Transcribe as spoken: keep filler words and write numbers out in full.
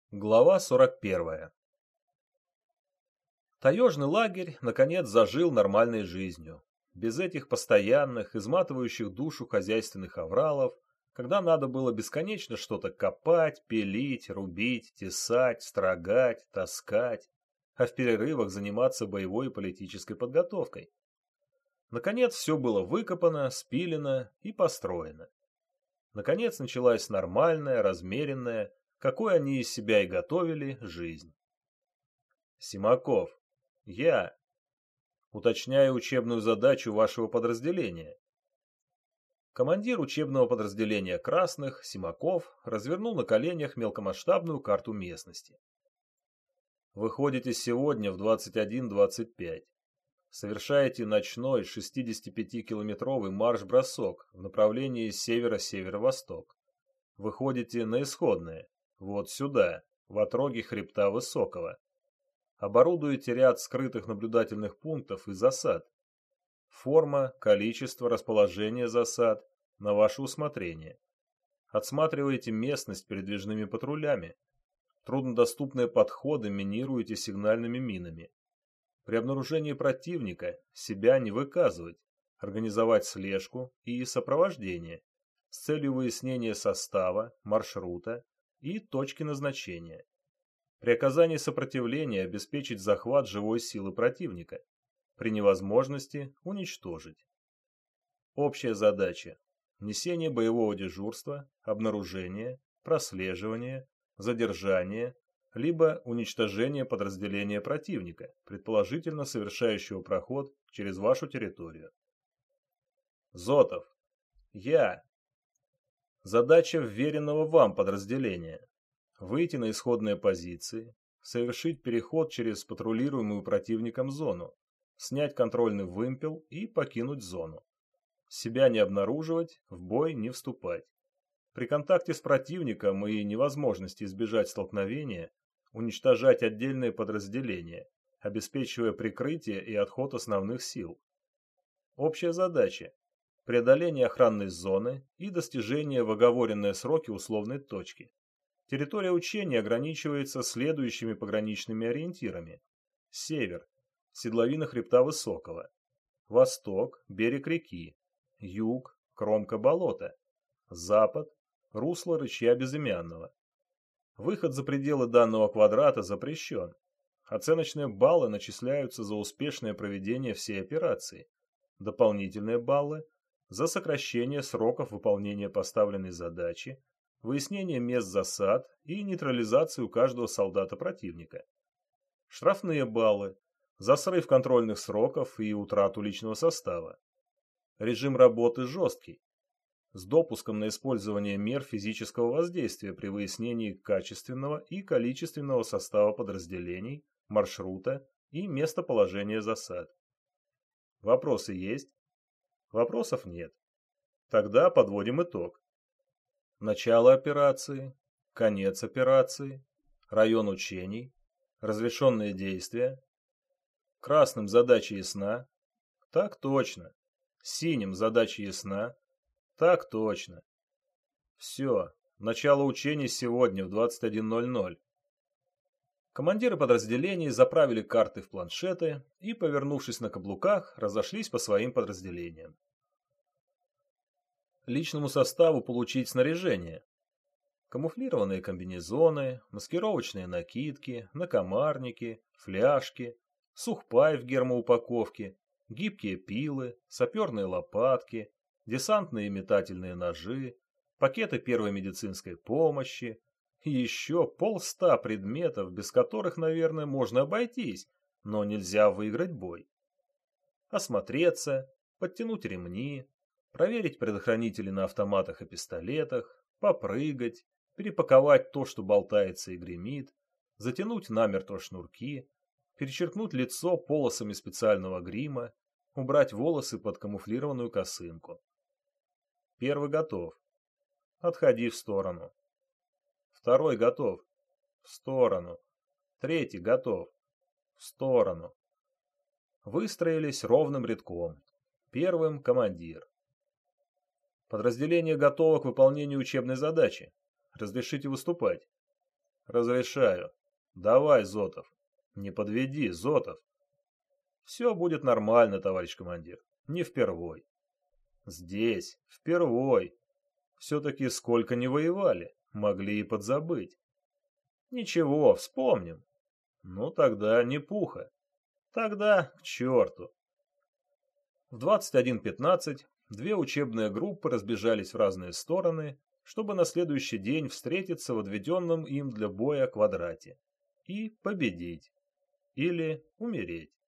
Глава сорок первая. Таежный лагерь, наконец, зажил нормальной жизнью. Без этих постоянных, изматывающих душу хозяйственных авралов, когда надо было бесконечно что-то копать, пилить, рубить, тесать, строгать, таскать, а в перерывах заниматься боевой и политической подготовкой. Наконец, все было выкопано, спилено и построено. Наконец, началась нормальная, размеренная, какой они из себя и готовили, жизнь. Симаков. Я. Уточняю учебную задачу вашего подразделения. Командир учебного подразделения красных, Симаков, развернул на коленях мелкомасштабную карту местности. Выходите сегодня в двадцать один двадцать пять. Совершаете ночной шестидесятипятикилометровый марш-бросок в направлении севера-северо-восток. Выходите на исходное. Вот сюда, в отроге хребта Высокого. Оборудуете ряд скрытых наблюдательных пунктов и засад. Форма, количество, расположение засад на ваше усмотрение. Отсматриваете местность передвижными патрулями. Труднодоступные подходы минируете сигнальными минами. При обнаружении противника себя не выказывать, организовать слежку и сопровождение с целью выяснения состава, маршрута и точки назначения. При оказании сопротивления обеспечить захват живой силы противника. При невозможности уничтожить. Общая задача – несение боевого дежурства, обнаружение, прослеживание, задержание, либо уничтожение подразделения противника, предположительно совершающего проход через вашу территорию. Зотов. Я. Задача вверенного вам подразделения. Выйти на исходные позиции, совершить переход через патрулируемую противником зону, снять контрольный вымпел и покинуть зону. Себя не обнаруживать, в бой не вступать. При контакте с противником и невозможности избежать столкновения, уничтожать отдельные подразделения, обеспечивая прикрытие и отход основных сил. Общая задача – преодоление охранной зоны и достижение в оговоренные сроки условной точки. Территория учения ограничивается следующими пограничными ориентирами. Север – седловина хребта Высокого. Восток – берег реки. Юг – кромка болота. Запад – русло ручья Безымянного. Выход за пределы данного квадрата запрещен. Оценочные баллы начисляются за успешное проведение всей операции. Дополнительные баллы – за сокращение сроков выполнения поставленной задачи, выяснение мест засад и нейтрализацию каждого солдата противника. Штрафные баллы за срыв контрольных сроков и утрату личного состава. Режим работы жесткий, с допуском на использование мер физического воздействия при выяснении качественного и количественного состава подразделений, маршрута и местоположения засад. Вопросы есть? Вопросов нет. Тогда подводим итог. Начало операции, конец операции, район учений, разрешенные действия. Красным задача ясна? Так точно. Синим задача ясна? Так точно. Все, начало учений сегодня в двадцать один ноль ноль. Командиры подразделений заправили карты в планшеты и, повернувшись на каблуках, разошлись по своим подразделениям. Личному составу получить снаряжение. Камуфлированные комбинезоны, маскировочные накидки, накомарники, фляжки, сухпай в гермоупаковке, гибкие пилы, саперные лопатки, десантные метательные ножи, пакеты первой медицинской помощи и еще полста предметов, без которых, наверное, можно обойтись, но нельзя выиграть бой. Осмотреться, подтянуть ремни, проверить предохранители на автоматах и пистолетах, попрыгать, перепаковать то, что болтается и гремит, затянуть намертво шнурки, перечеркнуть лицо полосами специального грима, убрать волосы под камуфлированную косынку. Первый готов. Отходи в сторону. Второй готов. В сторону. Третий готов. В сторону. Выстроились ровным рядком. Первым командир. Подразделение готово к выполнению учебной задачи. Разрешите выступать. Разрешаю. Давай, Зотов. Не подведи, Зотов. Все будет нормально, товарищ командир. Не впервой. Здесь, впервой. Все-таки сколько не воевали, могли и подзабыть. Ничего, вспомним. Ну тогда не пуха. Тогда к черту. В двадцать один пятнадцать две учебные группы разбежались в разные стороны, чтобы на следующий день встретиться в отведенном им для боя квадрате и победить или умереть.